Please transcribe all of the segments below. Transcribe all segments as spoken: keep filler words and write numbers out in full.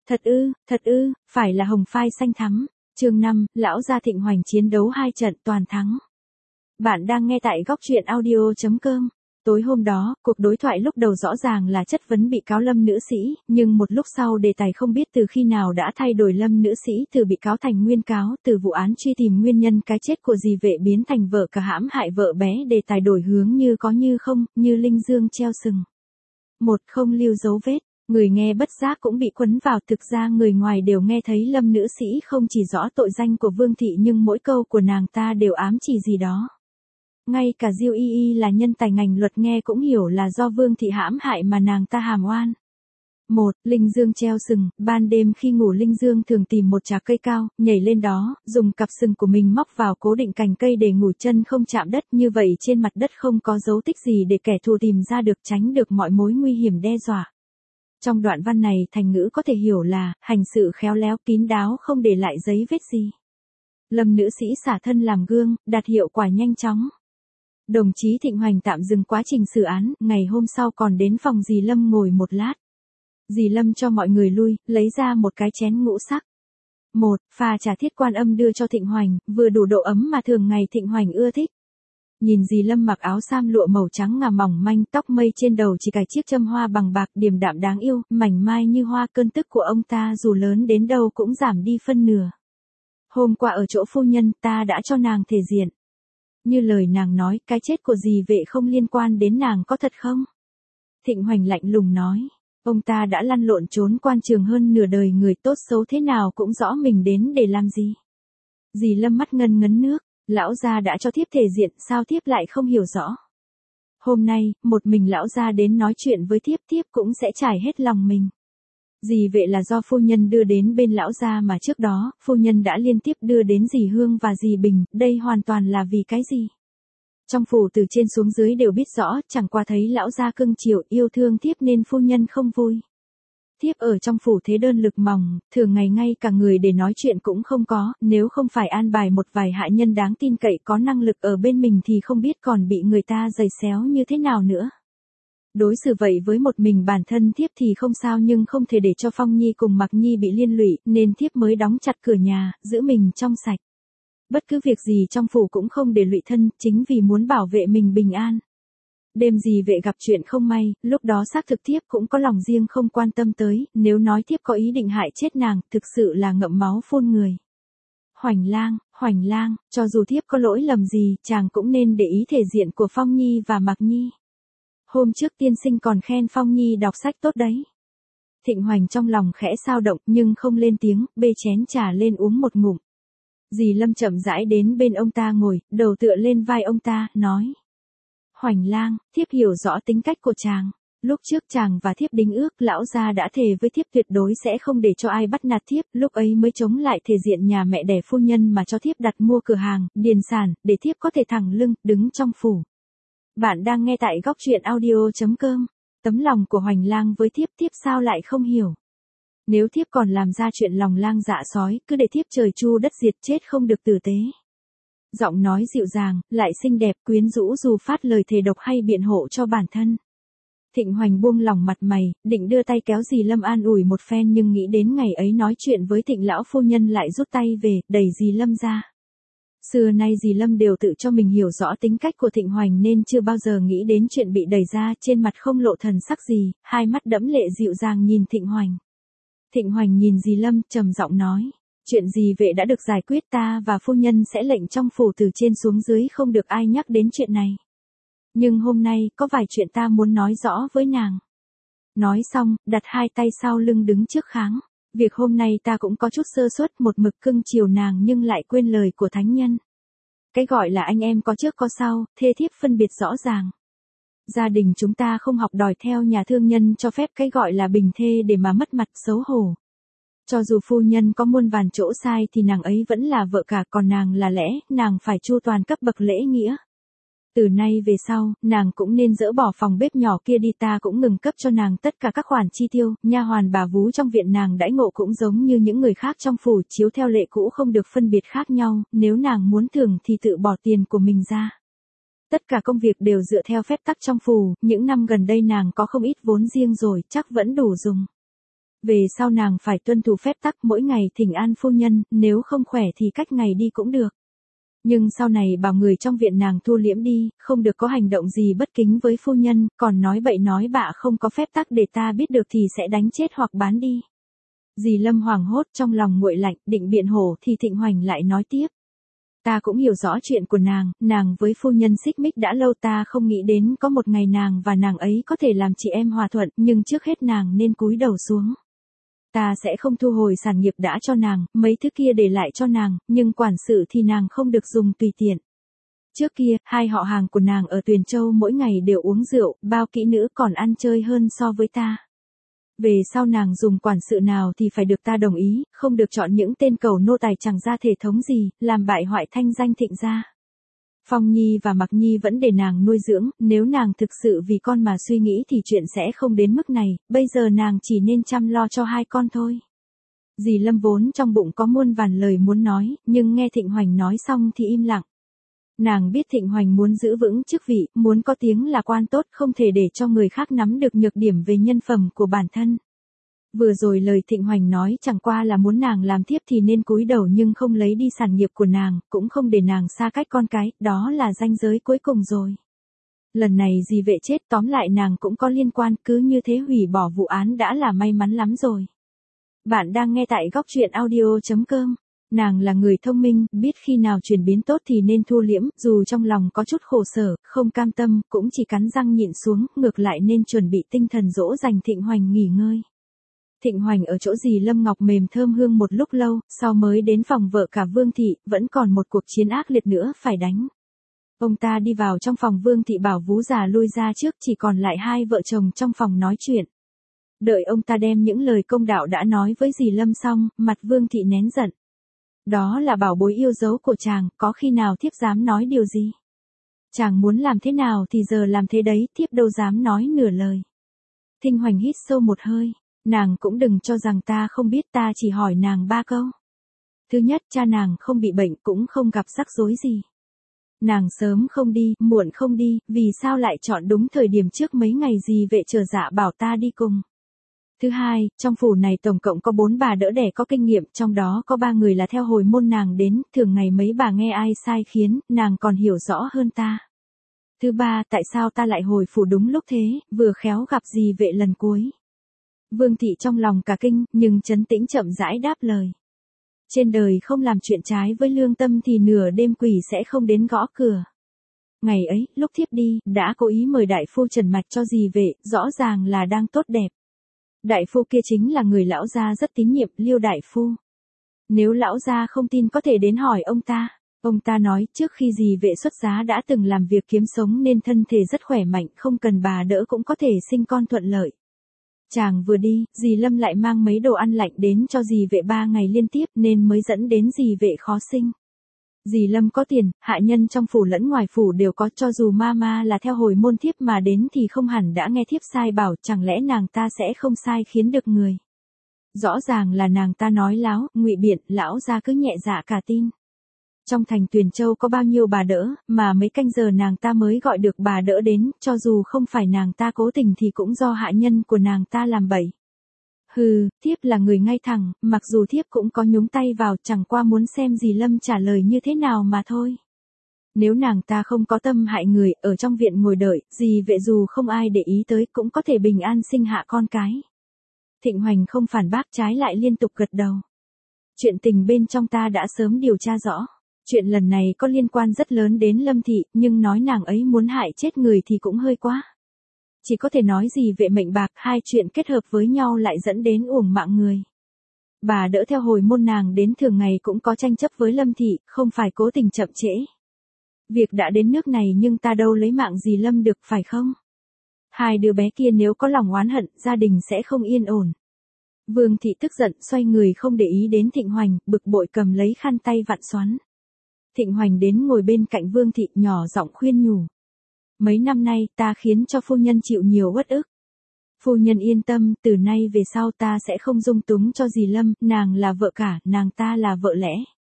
Thật ư, thật ư, phải là hồng phai xanh thắm. Chương năm, lão gia Thịnh Hoành chiến đấu hai trận toàn thắng. Bạn đang nghe tại góc truyện audio chấm com. Tối hôm đó, cuộc đối thoại lúc đầu rõ ràng là chất vấn bị cáo Lâm nữ sĩ, nhưng một lúc sau đề tài không biết từ khi nào đã thay đổi. Lâm nữ sĩ từ bị cáo thành nguyên cáo, từ vụ án truy tìm nguyên nhân cái chết của dì Vệ biến thành vợ cả hãm hại vợ bé. Đề tài đổi hướng như có như không, như linh dương treo sừng. Một không lưu dấu vết. Người nghe bất giác cũng bị quấn vào, thực ra người ngoài đều nghe thấy Lâm nữ sĩ không chỉ rõ tội danh của Vương Thị nhưng mỗi câu của nàng ta đều ám chỉ gì đó. Ngay cả Diêu Y Y là nhân tài ngành luật nghe cũng hiểu là do Vương Thị hãm hại mà nàng ta hàm oan. Một, Linh Dương treo sừng. Ban đêm khi ngủ Linh Dương thường tìm một chạc cây cao, nhảy lên đó, dùng cặp sừng của mình móc vào cố định cành cây để ngủ chân không chạm đất, như vậy trên mặt đất không có dấu tích gì để kẻ thù tìm ra được, tránh được mọi mối nguy hiểm đe dọa. Trong đoạn văn này thành ngữ có thể hiểu là, hành sự khéo léo kín đáo không để lại giấy vết gì. Lâm nữ sĩ xả thân làm gương, đạt hiệu quả nhanh chóng. Đồng chí Thịnh Hoành tạm dừng quá trình xử án, ngày hôm sau còn đến phòng dì Lâm ngồi một lát. Dì Lâm cho mọi người lui, lấy ra một cái chén ngũ sắc. Một, pha trà thiết quan âm đưa cho Thịnh Hoành, vừa đủ độ ấm mà thường ngày Thịnh Hoành ưa thích. Nhìn dì Lâm mặc áo sam lụa màu trắng ngà mỏng manh, tóc mây trên đầu chỉ cài chiếc châm hoa bằng bạc, điềm đạm đáng yêu, mảnh mai như hoa. Cơn tức của ông ta dù lớn đến đâu cũng giảm đi phân nửa. Hôm qua ở chỗ phu nhân ta đã cho nàng thể diện. Như lời nàng nói, cái chết của dì Vệ không liên quan đến nàng có thật không? Thịnh Hoành lạnh lùng nói. Ông ta đã lăn lộn trốn quan trường hơn nửa đời, người tốt xấu thế nào cũng rõ mình đến để làm gì. Dì Lâm mắt ngân ngấn nước. Lão gia đã cho thiếp thể diện, sao thiếp lại không hiểu rõ? Hôm nay, một mình lão gia đến nói chuyện với thiếp, thiếp cũng sẽ trải hết lòng mình. Dì Vệ là do phu nhân đưa đến bên lão gia mà trước đó, phu nhân đã liên tiếp đưa đến dì Hương và dì Bình, đây hoàn toàn là vì cái gì? Trong phủ từ trên xuống dưới đều biết rõ, chẳng qua thấy lão gia cưng chiều yêu thương thiếp nên phu nhân không vui. Thiếp ở trong phủ thế đơn lực mỏng, thường ngày ngay cả người để nói chuyện cũng không có, nếu không phải an bài một vài hạ nhân đáng tin cậy có năng lực ở bên mình thì không biết còn bị người ta giày xéo như thế nào nữa. Đối xử vậy với một mình bản thân thiếp thì không sao, nhưng không thể để cho Phong Nhi cùng Mạc Nhi bị liên lụy, nên thiếp mới đóng chặt cửa nhà, giữ mình trong sạch. Bất cứ việc gì trong phủ cũng không để lụy thân, chính vì muốn bảo vệ mình bình an. Đêm dì Vệ gặp chuyện không may, lúc đó xác thực thiếp cũng có lòng riêng không quan tâm tới, nếu nói thiếp có ý định hại chết nàng, thực sự là ngậm máu phun người. Hoành lang, Hoành lang, cho dù thiếp có lỗi lầm gì, chàng cũng nên để ý thể diện của Phong Nhi và Mạc Nhi. Hôm trước tiên sinh còn khen Phong Nhi đọc sách tốt đấy. Thịnh Hoành trong lòng khẽ xao động nhưng không lên tiếng, bê chén trà lên uống một ngụm. Dì Lâm chậm rãi đến bên ông ta ngồi, đầu tựa lên vai ông ta, nói. Hoành lang, thiếp hiểu rõ tính cách của chàng. Lúc trước chàng và thiếp đính ước, lão gia đã thề với thiếp tuyệt đối sẽ không để cho ai bắt nạt thiếp, lúc ấy mới chống lại thể diện nhà mẹ đẻ phu nhân mà cho thiếp đặt mua cửa hàng, điền sản, để thiếp có thể thẳng lưng, đứng trong phủ. Bạn đang nghe tại góc truyện audio chấm com. Tấm lòng của Hoành lang với thiếp, thiếp sao lại không hiểu. Nếu thiếp còn làm ra chuyện lòng lang dạ sói, cứ để thiếp trời chu đất diệt chết không được tử tế. Giọng nói dịu dàng, lại xinh đẹp, quyến rũ dù phát lời thề độc hay biện hộ cho bản thân. Thịnh Hoành buông lỏng mặt mày, định đưa tay kéo dì Lâm an ủi một phen nhưng nghĩ đến ngày ấy nói chuyện với Thịnh lão phu nhân lại rút tay về, đẩy dì Lâm ra. Xưa nay dì Lâm đều tự cho mình hiểu rõ tính cách của Thịnh Hoành nên chưa bao giờ nghĩ đến chuyện bị đẩy ra, trên mặt không lộ thần sắc gì, hai mắt đẫm lệ dịu dàng nhìn Thịnh Hoành. Thịnh Hoành nhìn dì Lâm, trầm giọng nói. Chuyện gì Vệ đã được giải quyết, ta và phu nhân sẽ lệnh trong phủ từ trên xuống dưới không được ai nhắc đến chuyện này. Nhưng hôm nay, có vài chuyện ta muốn nói rõ với nàng. Nói xong, đặt hai tay sau lưng đứng trước kháng. Việc hôm nay ta cũng có chút sơ suất, một mực cưng chiều nàng nhưng lại quên lời của thánh nhân. Cái gọi là anh em có trước có sau, thê thiếp phân biệt rõ ràng. Gia đình chúng ta không học đòi theo nhà thương nhân cho phép cái gọi là bình thê để mà mất mặt xấu hổ. Cho dù phu nhân có muôn vàn chỗ sai thì nàng ấy vẫn là vợ cả, còn nàng là lẽ, nàng phải chu toàn cấp bậc lễ nghĩa. Từ nay về sau, nàng cũng nên dỡ bỏ phòng bếp nhỏ kia đi, ta cũng ngừng cấp cho nàng tất cả các khoản chi tiêu, nha hoàn bà vú trong viện nàng đãi ngộ cũng giống như những người khác trong phủ, chiếu theo lệ cũ không được phân biệt khác nhau, nếu nàng muốn thưởng thì tự bỏ tiền của mình ra. Tất cả công việc đều dựa theo phép tắc trong phủ, những năm gần đây nàng có không ít vốn riêng rồi, chắc vẫn đủ dùng. Về sau nàng phải tuân thủ phép tắc mỗi ngày thỉnh an phu nhân, nếu không khỏe thì cách ngày đi cũng được. Nhưng sau này bảo người trong viện nàng thu liễm đi, không được có hành động gì bất kính với phu nhân, còn nói bậy nói bạ không có phép tắc để ta biết được thì sẽ đánh chết hoặc bán đi. Dì Lâm hoảng hốt trong lòng nguội lạnh, định biện hổ thì Thịnh Hoành lại nói tiếp. Ta cũng hiểu rõ chuyện của nàng, nàng với phu nhân xích mích đã lâu, ta không nghĩ đến có một ngày nàng và nàng ấy có thể làm chị em hòa thuận, nhưng trước hết nàng nên cúi đầu xuống. Ta sẽ không thu hồi sản nghiệp đã cho nàng, mấy thứ kia để lại cho nàng, nhưng quản sự thì nàng không được dùng tùy tiện. Trước kia, hai họ hàng của nàng ở Tuyền Châu mỗi ngày đều uống rượu, bao kỹ nữ còn ăn chơi hơn so với ta. Về sau nàng dùng quản sự nào thì phải được ta đồng ý, không được chọn những tên cầu nô tài chẳng ra thể thống gì, làm bại hoại thanh danh Thịnh gia. Phong Nhi và Mặc Nhi vẫn để nàng nuôi dưỡng, nếu nàng thực sự vì con mà suy nghĩ thì chuyện sẽ không đến mức này, bây giờ nàng chỉ nên chăm lo cho hai con thôi. Dì Lâm vốn trong bụng có muôn vàn lời muốn nói, nhưng nghe Thịnh Hoành nói xong thì im lặng. Nàng biết Thịnh Hoành muốn giữ vững chức vị, muốn có tiếng là quan tốt, không thể để cho người khác nắm được nhược điểm về nhân phẩm của bản thân. Vừa rồi lời Thịnh Hoành nói chẳng qua là muốn nàng làm thiếp thì nên cúi đầu nhưng không lấy đi sản nghiệp của nàng, cũng không để nàng xa cách con cái, đó là ranh giới cuối cùng rồi. Lần này dì vệ chết, tóm lại nàng cũng có liên quan, cứ như thế hủy bỏ vụ án đã là may mắn lắm rồi. Bạn đang nghe tại góc truyện audio chấm com. Nàng là người thông minh, biết khi nào chuyển biến tốt thì nên thu liễm, dù trong lòng có chút khổ sở, không cam tâm, cũng chỉ cắn răng nhịn xuống, ngược lại nên chuẩn bị tinh thần dỗ dành Thịnh Hoành nghỉ ngơi. Thịnh Hoành ở chỗ dì Lâm Ngọc mềm thơm hương một lúc lâu, sau mới đến phòng vợ cả Vương Thị, vẫn còn một cuộc chiến ác liệt nữa phải đánh. Ông ta đi vào trong phòng Vương Thị bảo vú già lui ra trước, chỉ còn lại hai vợ chồng trong phòng nói chuyện. Đợi ông ta đem những lời công đạo đã nói với dì Lâm xong, mặt Vương Thị nén giận. Đó là bảo bối yêu dấu của chàng, có khi nào thiếp dám nói điều gì? Chàng muốn làm thế nào thì giờ làm thế đấy, thiếp đâu dám nói nửa lời. Thịnh Hoành hít sâu một hơi, nàng cũng đừng cho rằng ta không biết, ta chỉ hỏi nàng ba câu. Thứ nhất, cha nàng không bị bệnh cũng không gặp rắc rối gì. Nàng sớm không đi, muộn không đi, vì sao lại chọn đúng thời điểm trước mấy ngày dì vệ trở dạ bảo ta đi cùng. Thứ hai, trong phủ này tổng cộng có bốn bà đỡ đẻ có kinh nghiệm, trong đó có ba người là theo hồi môn nàng đến, thường ngày mấy bà nghe ai sai khiến, nàng còn hiểu rõ hơn ta. Thứ ba, tại sao ta lại hồi phủ đúng lúc thế, vừa khéo gặp dì vệ lần cuối. Vương Thị trong lòng cả kinh, nhưng trấn tĩnh chậm rãi đáp lời. Trên đời không làm chuyện trái với lương tâm thì nửa đêm quỷ sẽ không đến gõ cửa. Ngày ấy, lúc thiếp đi, đã cố ý mời đại phu trần mạch cho dì vệ, rõ ràng là đang tốt đẹp. Đại phu kia chính là người lão gia rất tín nhiệm, Liêu đại phu. Nếu lão gia không tin có thể đến hỏi ông ta. Ông ta nói trước khi dì vệ xuất giá đã từng làm việc kiếm sống nên thân thể rất khỏe mạnh, không cần bà đỡ cũng có thể sinh con thuận lợi. Chàng vừa đi, dì Lâm lại mang mấy đồ ăn lạnh đến cho dì vệ ba ngày liên tiếp nên mới dẫn đến dì vệ khó sinh. Dì Lâm có tiền, hạ nhân trong phủ lẫn ngoài phủ đều có, cho dù mama là theo hồi môn thiếp mà đến thì không hẳn đã nghe thiếp sai bảo, chẳng lẽ nàng ta sẽ không sai khiến được người. Rõ ràng là nàng ta nói láo, ngụy biện, lão gia cứ nhẹ dạ cả tin. Trong thành Tuyền Châu có bao nhiêu bà đỡ, mà mấy canh giờ nàng ta mới gọi được bà đỡ đến, cho dù không phải nàng ta cố tình thì cũng do hạ nhân của nàng ta làm bậy. Hừ, thiếp là người ngay thẳng, mặc dù thiếp cũng có nhúng tay vào, chẳng qua muốn xem dì Lâm trả lời như thế nào mà thôi. Nếu nàng ta không có tâm hại người, ở trong viện ngồi đợi, dì vệ dù không ai để ý tới cũng có thể bình an sinh hạ con cái. Thịnh Hoành không phản bác, trái lại liên tục gật đầu. Chuyện tình bên trong ta đã sớm điều tra rõ. Chuyện lần này có liên quan rất lớn đến Lâm Thị, nhưng nói nàng ấy muốn hại chết người thì cũng hơi quá. Chỉ có thể nói gì vệ mệnh bạc, hai chuyện kết hợp với nhau lại dẫn đến uổng mạng người. Bà đỡ theo hồi môn nàng đến thường ngày cũng có tranh chấp với Lâm Thị, không phải cố tình chậm trễ. Việc đã đến nước này nhưng ta đâu lấy mạng gì Lâm được, phải không? Hai đứa bé kia nếu có lòng oán hận, gia đình sẽ không yên ổn. Vương Thị tức giận xoay người không để ý đến Thịnh Hoành, bực bội cầm lấy khăn tay vặn xoắn. Thịnh Hoành đến ngồi bên cạnh Vương Thị, nhỏ giọng khuyên nhủ. Mấy năm nay ta khiến cho phu nhân chịu nhiều uất ức. Phu nhân yên tâm, từ nay về sau ta sẽ không dung túng cho dì Lâm, nàng là vợ cả, nàng ta là vợ lẽ.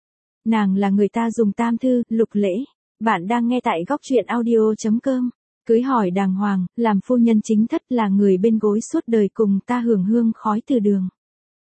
Nàng là người ta dùng tam thư, lục lễ. Bạn đang nghe tại góc truyện audio chấm com. Cưới hỏi đàng hoàng, làm phu nhân chính thất là người bên gối suốt đời cùng ta hưởng hương khói từ đường.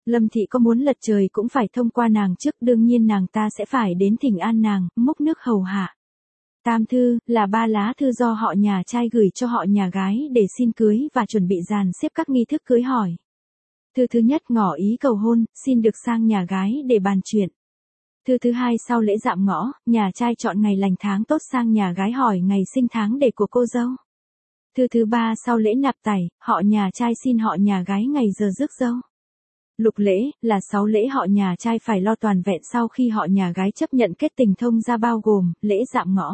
Lâm Thị có muốn lật trời cũng phải thông qua nàng trước, đương nhiên nàng ta sẽ phải đến thỉnh an nàng, múc nước hầu hạ. Tam thư, là ba lá thư do họ nhà trai gửi cho họ nhà gái để xin cưới và chuẩn bị dàn xếp các nghi thức cưới hỏi. Thư thứ nhất ngỏ ý cầu hôn, xin được sang nhà gái để bàn chuyện. Thư thứ hai sau lễ dạm ngõ, nhà trai chọn ngày lành tháng tốt sang nhà gái hỏi ngày sinh tháng để của cô dâu. Thư thứ ba sau lễ nạp tải, họ nhà trai xin họ nhà gái ngày giờ rước dâu. Lục lễ, là sáu lễ họ nhà trai phải lo toàn vẹn sau khi họ nhà gái chấp nhận kết tình thông gia bao gồm, lễ dạm ngõ,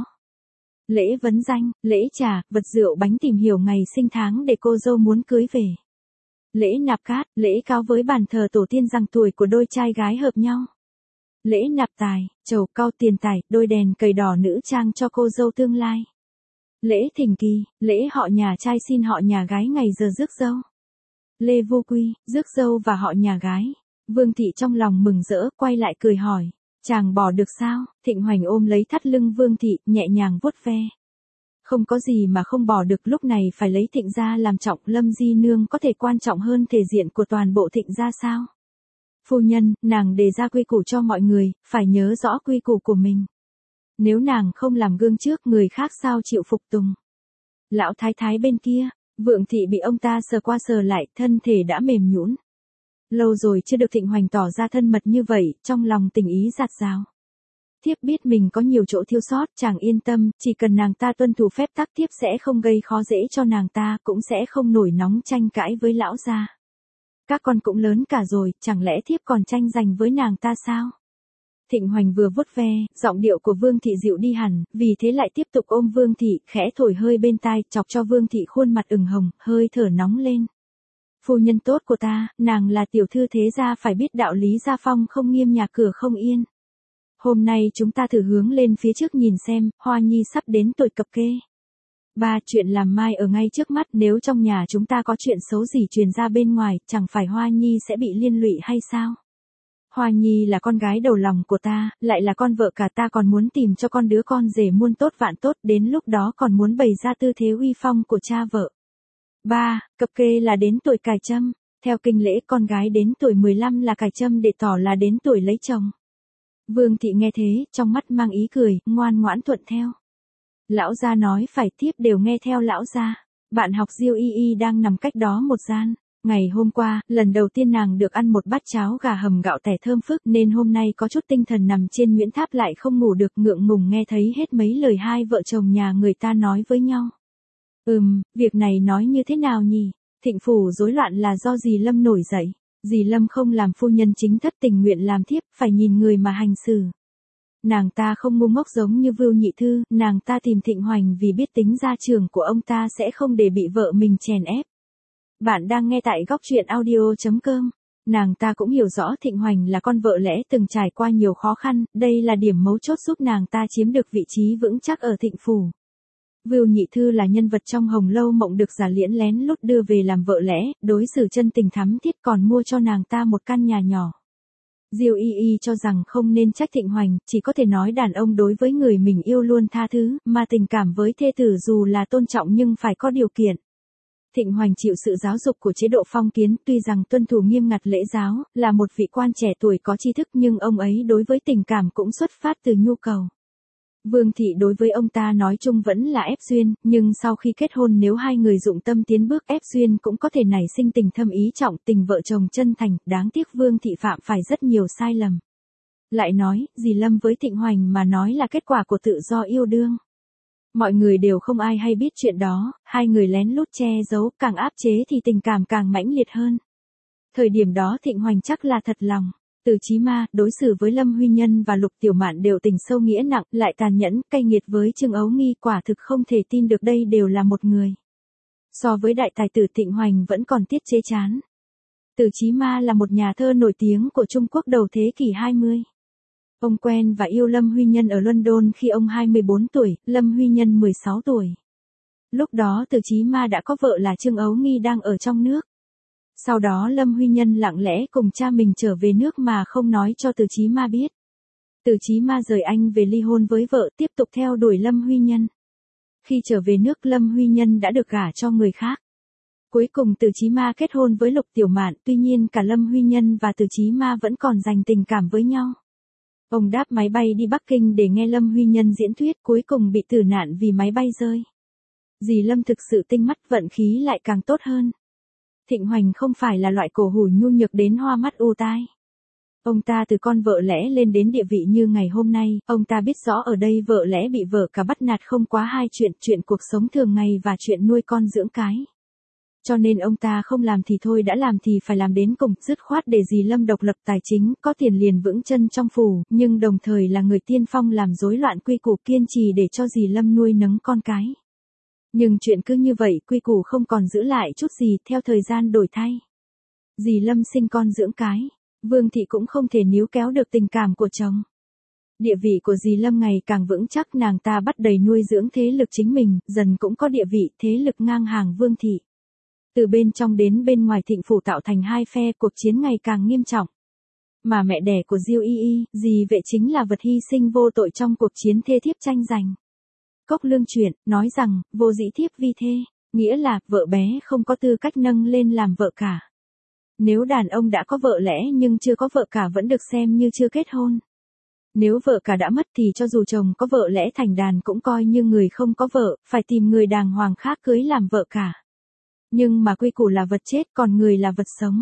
lễ vấn danh, lễ trà, vật rượu bánh tìm hiểu ngày sinh tháng để cô dâu muốn cưới về. Lễ nạp cát, lễ cáo với bàn thờ tổ tiên rằng tuổi của đôi trai gái hợp nhau. Lễ nạp tài, trầu cau tiền tài, đôi đèn cầy đỏ nữ trang cho cô dâu tương lai. Lễ thỉnh kỳ, lễ họ nhà trai xin họ nhà gái ngày giờ rước dâu. Lê vô quy, rước dâu và họ nhà gái. Vương Thị trong lòng mừng rỡ, quay lại cười hỏi, chàng bỏ được sao? Thịnh Hoành ôm lấy thắt lưng Vương Thị, nhẹ nhàng vuốt ve. Không có gì mà không bỏ được, lúc này phải lấy Thịnh gia làm trọng, Lâm Di Nương có thể quan trọng hơn thể diện của toàn bộ Thịnh gia sao? Phu nhân, nàng đề ra quy củ cho mọi người, phải nhớ rõ quy củ của mình. Nếu nàng không làm gương trước, người khác sao chịu phục tùng? Lão thái thái bên kia, Vượng Thị bị ông ta sờ qua sờ lại, thân thể đã mềm nhũn. Lâu rồi chưa được Thịnh Hoành tỏ ra thân mật như vậy, trong lòng tình ý dạt dào. Thiếp biết mình có nhiều chỗ thiếu sót, chàng yên tâm, chỉ cần nàng ta tuân thủ phép tắc, thiếp sẽ không gây khó dễ cho nàng ta, cũng sẽ không nổi nóng tranh cãi với lão gia. Các con cũng lớn cả rồi, chẳng lẽ thiếp còn tranh giành với nàng ta sao? Thịnh Hoành vừa vuốt ve, giọng điệu của Vương Thị dịu đi hẳn, vì thế lại tiếp tục ôm Vương Thị, khẽ thổi hơi bên tai, chọc cho Vương Thị khuôn mặt ửng hồng, hơi thở nóng lên. Phu nhân tốt của ta, nàng là tiểu thư thế gia phải biết đạo lý gia phong không nghiêm nhà cửa không yên. Hôm nay chúng ta thử hướng lên phía trước nhìn xem, Hoa Nhi sắp đến tuổi cập kê. Ba, chuyện làm mai ở ngay trước mắt, nếu trong nhà chúng ta có chuyện xấu gì truyền ra bên ngoài, chẳng phải Hoa Nhi sẽ bị liên lụy hay sao? Hoa Nhi là con gái đầu lòng của ta, lại là con vợ cả, ta còn muốn tìm cho con đứa con rể muôn tốt vạn tốt, đến lúc đó còn muốn bày ra tư thế uy phong của cha vợ. Ba, cập kê là đến tuổi cài châm, theo kinh lễ con gái đến tuổi mười lăm là cài châm để tỏ là đến tuổi lấy chồng. Vương Thị nghe thế, trong mắt mang ý cười, ngoan ngoãn thuận theo. Lão gia nói phải, tiếp đều nghe theo lão gia. Bạn học Diêu Y Y đang nằm cách đó một gian. Ngày hôm qua, lần đầu tiên nàng được ăn một bát cháo gà hầm gạo tẻ thơm phức nên hôm nay có chút tinh thần nằm trên Nguyễn Tháp lại không ngủ được, ngượng ngùng nghe thấy hết mấy lời hai vợ chồng nhà người ta nói với nhau. Ừm, việc này nói như thế nào nhỉ? Thịnh phủ rối loạn là do dì Lâm nổi dậy. Dì Lâm không làm phu nhân chính thất, tình nguyện làm thiếp, phải nhìn người mà hành xử. Nàng ta không ngu ngốc giống như Vưu Nhị Thư, nàng ta tìm Thịnh Hoành vì biết tính gia trưởng của ông ta sẽ không để bị vợ mình chèn ép. Bạn đang nghe tại góc truyện audio chấm com. Nàng ta cũng hiểu rõ Thịnh Hoành là con vợ lẽ từng trải qua nhiều khó khăn, đây là điểm mấu chốt giúp nàng ta chiếm được vị trí vững chắc ở Thịnh phủ. Vưu Nhị Thư là nhân vật trong Hồng Lâu Mộng được Giả Liễn lén lút đưa về làm vợ lẽ, đối xử chân tình thắm thiết, còn mua cho nàng ta một căn nhà nhỏ. Diêu Y Y cho rằng không nên trách Thịnh Hoành, chỉ có thể nói đàn ông đối với người mình yêu luôn tha thứ, mà tình cảm với thê tử dù là tôn trọng nhưng phải có điều kiện. Thịnh Hoành chịu sự giáo dục của chế độ phong kiến, tuy rằng tuân thủ nghiêm ngặt lễ giáo, là một vị quan trẻ tuổi có tri thức, nhưng ông ấy đối với tình cảm cũng xuất phát từ nhu cầu. Vương Thị đối với ông ta nói chung vẫn là ép duyên, nhưng sau khi kết hôn nếu hai người dụng tâm tiến bước ép duyên cũng có thể nảy sinh tình thâm ý trọng, tình vợ chồng chân thành, đáng tiếc Vương Thị phạm phải rất nhiều sai lầm. Lại nói, dì Lâm với Thịnh Hoành mà nói là kết quả của tự do yêu đương. Mọi người đều không ai hay biết chuyện đó, hai người lén lút che giấu, càng áp chế thì tình cảm càng mãnh liệt hơn. Thời điểm đó Thịnh Hoành chắc là thật lòng. Từ Chí Ma, đối xử với Lâm Huy Nhân và Lục Tiểu Mạn đều tình sâu nghĩa nặng, lại tàn nhẫn, cay nghiệt với Trương Ấu Nghi, quả thực không thể tin được đây đều là một người. So với đại tài tử Thịnh Hoành vẫn còn tiết chế chán. Từ Chí Ma là một nhà thơ nổi tiếng của Trung Quốc đầu thế kỷ hai mươi. Ông quen và yêu Lâm Huy Nhân ở London khi ông hai mươi bốn tuổi, Lâm Huy Nhân mười sáu tuổi. Lúc đó Từ Chí Ma đã có vợ là Trương Ấu Nghi đang ở trong nước. Sau đó Lâm Huy Nhân lặng lẽ cùng cha mình trở về nước mà không nói cho Từ Chí Ma biết. Từ Chí Ma rời anh về ly hôn với vợ, tiếp tục theo đuổi Lâm Huy Nhân. Khi trở về nước Lâm Huy Nhân đã được gả cho người khác. Cuối cùng Từ Chí Ma kết hôn với Lục Tiểu Mạn, tuy nhiên cả Lâm Huy Nhân và Từ Chí Ma vẫn còn dành tình cảm với nhau. Ông đáp máy bay đi Bắc Kinh để nghe Lâm Huy Nhân diễn thuyết, cuối cùng bị tử nạn vì máy bay rơi. Dì Lâm thực sự tinh mắt, vận khí lại càng tốt hơn. Thịnh Hoành không phải là loại cổ hủ nhu nhược đến hoa mắt u tai. Ông ta từ con vợ lẽ lên đến địa vị như ngày hôm nay, ông ta biết rõ ở đây vợ lẽ bị vợ cả bắt nạt không quá hai chuyện, chuyện cuộc sống thường ngày và chuyện nuôi con dưỡng cái. Cho nên ông ta không làm thì thôi, đã làm thì phải làm đến cùng, dứt khoát để dì Lâm độc lập tài chính, có tiền liền vững chân trong phủ, nhưng đồng thời là người tiên phong làm rối loạn quy củ, kiên trì để cho dì Lâm nuôi nấng con cái. Nhưng chuyện cứ như vậy, quy củ không còn giữ lại chút gì, theo thời gian đổi thay. Dì Lâm sinh con dưỡng cái, Vương thị cũng không thể níu kéo được tình cảm của chồng. Địa vị của dì Lâm ngày càng vững chắc, nàng ta bắt đầy nuôi dưỡng thế lực chính mình, dần cũng có địa vị, thế lực ngang hàng Vương thị. Từ bên trong đến bên ngoài Thịnh phủ tạo thành hai phe, cuộc chiến ngày càng nghiêm trọng. Mà mẹ đẻ của Diêu Y Y, dì Vệ chính là vật hy sinh vô tội trong cuộc chiến thê thiếp tranh giành. Cốc Lương Truyện nói rằng, vô dĩ thiếp vi thê, nghĩa là vợ bé không có tư cách nâng lên làm vợ cả. Nếu đàn ông đã có vợ lẽ nhưng chưa có vợ cả vẫn được xem như chưa kết hôn. Nếu vợ cả đã mất thì cho dù chồng có vợ lẽ thành đàn cũng coi như người không có vợ, phải tìm người đàng hoàng khác cưới làm vợ cả. Nhưng mà quy củ là vật chết, còn người là vật sống.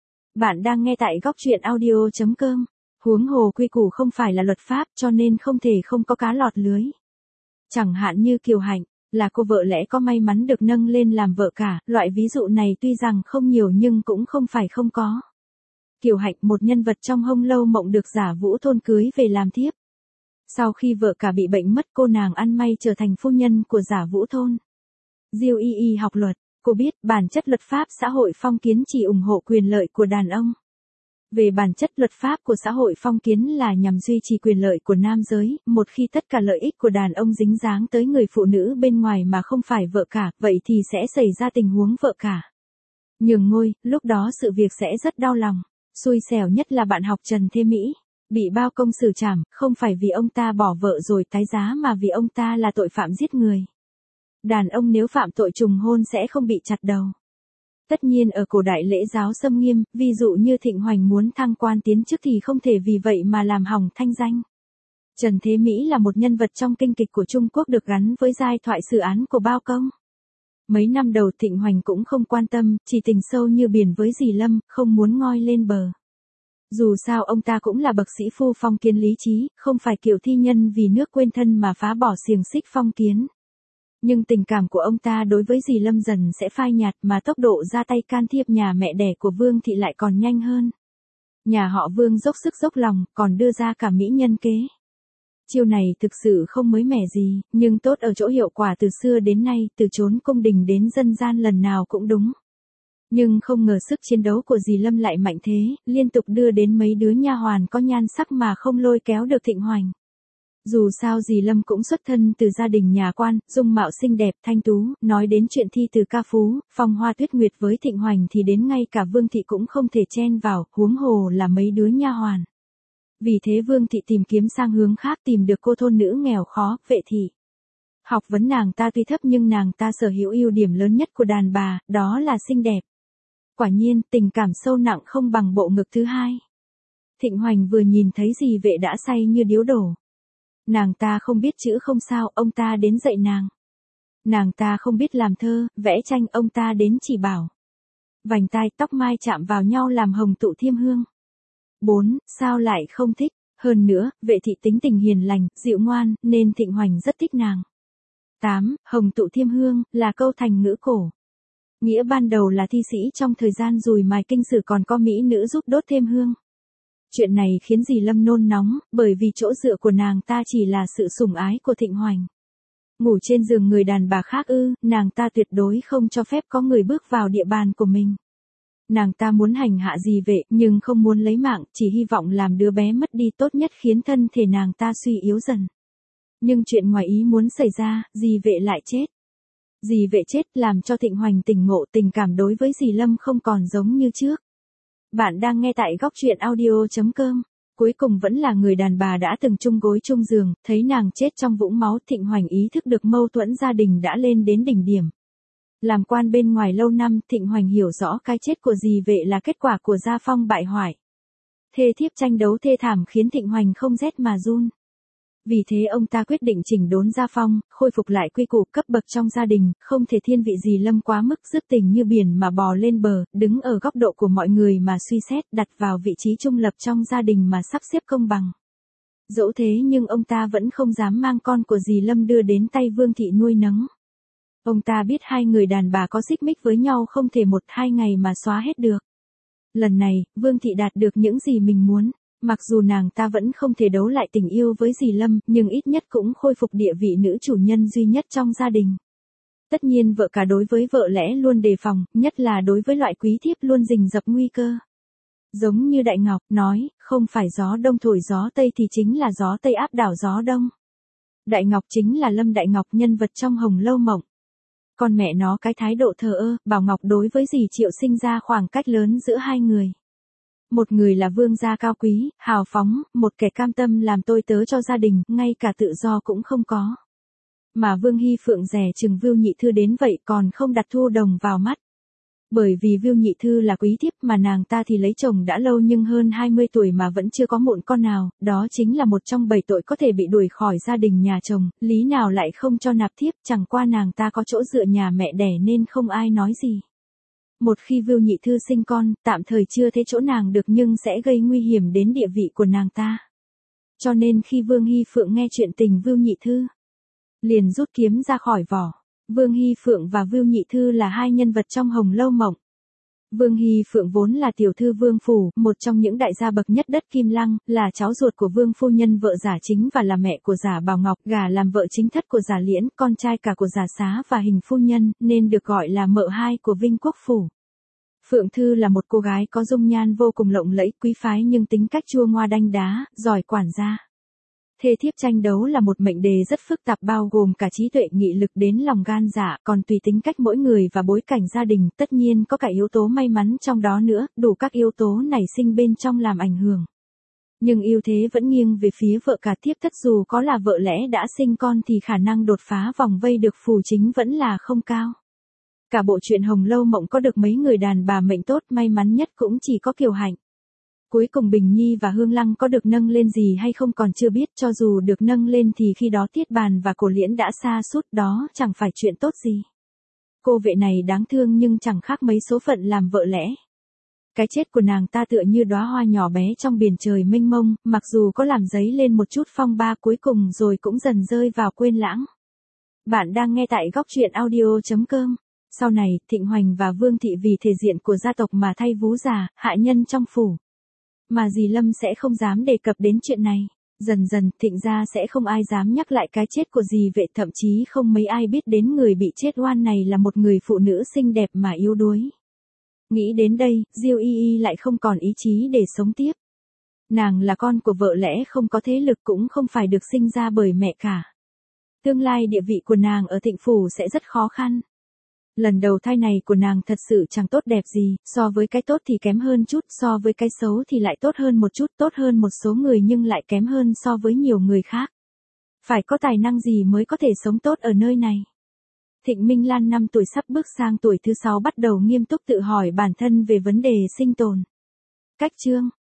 Bạn đang nghe tại góc truyện audio chấm com. Huống hồ quy củ không phải là luật pháp, cho nên không thể không có cá lọt lưới. Chẳng hạn như Kiều Hạnh, là cô vợ lẽ có may mắn được nâng lên làm vợ cả, loại ví dụ này tuy rằng không nhiều nhưng cũng không phải không có. Kiều Hạnh, một nhân vật trong Hông Lâu Mộng, được Giả Vũ Thôn cưới về làm thiếp. Sau khi vợ cả bị bệnh mất, cô nàng ăn may trở thành phu nhân của Giả Vũ Thôn. Diêu Y Y học luật, cô biết bản chất luật pháp xã hội phong kiến chỉ ủng hộ quyền lợi của đàn ông. Về bản chất luật pháp của xã hội phong kiến là nhằm duy trì quyền lợi của nam giới, một khi tất cả lợi ích của đàn ông dính dáng tới người phụ nữ bên ngoài mà không phải vợ cả, vậy thì sẽ xảy ra tình huống vợ cả nhường ngôi, lúc đó sự việc sẽ rất đau lòng. Xui xẻo nhất là bạn học Trần Thế Mỹ, bị bao công xử trảm, không phải vì ông ta bỏ vợ rồi tái giá mà vì ông ta là tội phạm giết người. Đàn ông nếu phạm tội trùng hôn sẽ không bị chặt đầu. Tất nhiên ở cổ đại lễ giáo xâm nghiêm, ví dụ như Thịnh Hoành muốn thăng quan tiến chức thì không thể vì vậy mà làm hỏng thanh danh. Trần Thế Mỹ là một nhân vật trong kinh kịch của Trung Quốc được gắn với giai thoại xử án của bao công. Mấy năm đầu Thịnh Hoành cũng không quan tâm, chỉ tình sâu như biển với dì Lâm, không muốn ngoi lên bờ. Dù sao ông ta cũng là bậc sĩ phu phong kiến lý trí, không phải kiểu thi nhân vì nước quên thân mà phá bỏ xiềng xích phong kiến. Nhưng tình cảm của ông ta đối với dì Lâm dần sẽ phai nhạt, mà tốc độ ra tay can thiệp nhà mẹ đẻ của Vương thị lại còn nhanh hơn. Nhà họ Vương dốc sức dốc lòng, còn đưa ra cả mỹ nhân kế. Chiêu này thực sự không mới mẻ gì, nhưng tốt ở chỗ hiệu quả từ xưa đến nay, từ chốn cung đình đến dân gian lần nào cũng đúng. Nhưng không ngờ sức chiến đấu của dì Lâm lại mạnh thế, liên tục đưa đến mấy đứa nha hoàn có nhan sắc mà không lôi kéo được Thịnh Hoành. Dù sao dì Lâm cũng xuất thân từ gia đình nhà quan, dung mạo xinh đẹp, thanh tú, nói đến chuyện thi từ ca phú, phong hoa tuyết nguyệt với Thịnh Hoành thì đến ngay cả Vương thị cũng không thể chen vào, huống hồ là mấy đứa nha hoàn. Vì thế Vương thị tìm kiếm sang hướng khác, tìm được cô thôn nữ nghèo khó, Vệ thị. Học vấn nàng ta tuy thấp nhưng nàng ta sở hữu ưu điểm lớn nhất của đàn bà, đó là xinh đẹp. Quả nhiên, tình cảm sâu nặng không bằng bộ ngực thứ hai. Thịnh Hoành vừa nhìn thấy dì Vệ đã say như điếu đổ. Nàng ta không biết chữ không sao, ông ta đến dạy nàng. Nàng ta không biết làm thơ, vẽ tranh, ông ta đến chỉ bảo. Vành tai tóc mai chạm vào nhau làm hồng tụ thiêm hương. bốn. Sao lại không thích? Hơn nữa, Vệ thị tính tình hiền lành, dịu ngoan, nên Thịnh Hoành rất thích nàng. tám. Hồng tụ thiêm hương, là câu thành ngữ cổ. Nghĩa ban đầu là thi sĩ trong thời gian dùi mài kinh sử còn có mỹ nữ giúp đốt thêm hương. Chuyện này khiến dì Lâm nôn nóng, bởi vì chỗ dựa của nàng ta chỉ là sự sủng ái của Thịnh Hoành. Ngủ trên giường người đàn bà khác ư, nàng ta tuyệt đối không cho phép có người bước vào địa bàn của mình. Nàng ta muốn hành hạ dì Vệ, nhưng không muốn lấy mạng, chỉ hy vọng làm đứa bé mất đi, tốt nhất khiến thân thể nàng ta suy yếu dần. Nhưng chuyện ngoài ý muốn xảy ra, dì Vệ lại chết. Dì Vệ chết làm cho Thịnh Hoành tỉnh ngộ, tình cảm đối với dì Lâm không còn giống như trước. Bạn đang nghe tại góc truyện audio chấm com. Cuối cùng vẫn là người đàn bà đã từng chung gối chung giường, thấy nàng chết trong vũng máu, Thịnh Hoành ý thức được mâu thuẫn gia đình đã lên đến đỉnh điểm. Làm quan bên ngoài lâu năm, Thịnh Hoành hiểu rõ cái chết của dì Vệ là kết quả của gia phong bại hoại. Thê thiếp tranh đấu thê thảm khiến Thịnh Hoành không rét mà run. Vì thế ông ta quyết định chỉnh đốn gia phong, khôi phục lại quy củ cấp bậc trong gia đình, không thể thiên vị dì Lâm quá mức dứt tình như biển mà bò lên bờ, đứng ở góc độ của mọi người mà suy xét, đặt vào vị trí trung lập trong gia đình mà sắp xếp công bằng. Dẫu thế nhưng ông ta vẫn không dám mang con của dì Lâm đưa đến tay Vương Thị nuôi nấng. Ông ta biết hai người đàn bà có xích mích với nhau không thể một hai ngày mà xóa hết được. Lần này, Vương Thị đạt được những gì mình muốn. Mặc dù nàng ta vẫn không thể đấu lại tình yêu với dì Lâm, nhưng ít nhất cũng khôi phục địa vị nữ chủ nhân duy nhất trong gia đình. Tất nhiên vợ cả đối với vợ lẽ luôn đề phòng, nhất là đối với loại quý thiếp luôn rình rập nguy cơ. Giống như Đại Ngọc nói, không phải gió đông thổi gió tây thì chính là gió tây áp đảo gió đông. Đại Ngọc chính là Lâm Đại Ngọc, nhân vật trong Hồng Lâu Mộng. Còn mẹ nó cái thái độ thờ ơ, bảo Ngọc đối với dì Triệu sinh ra khoảng cách lớn giữa hai người. Một người là vương gia cao quý, hào phóng, một kẻ cam tâm làm tôi tớ cho gia đình, ngay cả tự do cũng không có. Mà Vương Hy Phượng dè chừng Vưu Nhị Thư đến vậy còn không đặt Thu Đồng vào mắt. Bởi vì Vưu Nhị Thư là quý thiếp mà nàng ta thì lấy chồng đã lâu nhưng hơn hai mươi tuổi mà vẫn chưa có mụn con nào, đó chính là một trong bảy tội có thể bị đuổi khỏi gia đình nhà chồng, lý nào lại không cho nạp thiếp, chẳng qua nàng ta có chỗ dựa nhà mẹ đẻ nên không ai nói gì. Một khi Vưu Nhị Thư sinh con, tạm thời chưa thấy chỗ nàng được nhưng sẽ gây nguy hiểm đến địa vị của nàng ta. Cho nên khi Vương Hy Phượng nghe chuyện tình Vưu Nhị Thư, liền rút kiếm ra khỏi vỏ. Vương Hy Phượng và Vưu Nhị Thư là hai nhân vật trong Hồng Lâu Mộng. Vương Hy Phượng vốn là tiểu thư Vương Phủ, một trong những đại gia bậc nhất đất Kim Lăng, là cháu ruột của Vương Phu Nhân vợ Giả Chính và là mẹ của Giả Bảo Ngọc, gả làm vợ chính thất của Giả Liễn, con trai cả của Giả Xá và Hình Phu Nhân, nên được gọi là mợ hai của Vinh Quốc Phủ. Phượng Thư là một cô gái có dung nhan vô cùng lộng lẫy quý phái nhưng tính cách chua ngoa đanh đá, giỏi quản gia. Thê thiếp tranh đấu là một mệnh đề rất phức tạp bao gồm cả trí tuệ nghị lực đến lòng gan dạ, còn tùy tính cách mỗi người và bối cảnh gia đình, tất nhiên có cả yếu tố may mắn trong đó nữa, đủ các yếu tố nảy sinh bên trong làm ảnh hưởng. Nhưng ưu thế vẫn nghiêng về phía vợ cả thiếp thất, dù có là vợ lẽ đã sinh con thì khả năng đột phá vòng vây được phù chính vẫn là không cao. Cả bộ truyện Hồng Lâu Mộng có được mấy người đàn bà mệnh tốt, may mắn nhất cũng chỉ có Kiều Hạnh. Cuối cùng Bình Nhi và Hương Lăng có được nâng lên gì hay không còn chưa biết, cho dù được nâng lên thì khi đó Tiết Bàn và Cổ Liễn đã xa sút, đó chẳng phải chuyện tốt gì. Cô vệ này đáng thương nhưng chẳng khác mấy số phận làm vợ lẽ. Cái chết của nàng ta tựa như đóa hoa nhỏ bé trong biển trời mênh mông, mặc dù có làm dấy lên một chút phong ba cuối cùng rồi cũng dần rơi vào quên lãng. Bạn đang nghe tại góc truyện audio chấm com. Sau này, Thịnh Hoành và Vương Thị vì thể diện của gia tộc mà thay vú già, hạ nhân trong phủ. Mà dì Lâm sẽ không dám đề cập đến chuyện này. Dần dần, Thịnh gia sẽ không ai dám nhắc lại cái chết của dì Vệ, thậm chí không mấy ai biết đến người bị chết oan này là một người phụ nữ xinh đẹp mà yếu đuối. Nghĩ đến đây, Diêu Y Y lại không còn ý chí để sống tiếp. Nàng là con của vợ lẽ không có thế lực, cũng không phải được sinh ra bởi mẹ cả. Tương lai địa vị của nàng ở Thịnh phủ sẽ rất khó khăn. Lần đầu thai này của nàng thật sự chẳng tốt đẹp gì, so với cái tốt thì kém hơn chút, so với cái xấu thì lại tốt hơn một chút, tốt hơn một số người nhưng lại kém hơn so với nhiều người khác. Phải có tài năng gì mới có thể sống tốt ở nơi này? Thịnh Minh Lan năm tuổi sắp bước sang tuổi thứ sáu bắt đầu nghiêm túc tự hỏi bản thân về vấn đề sinh tồn. Cách chương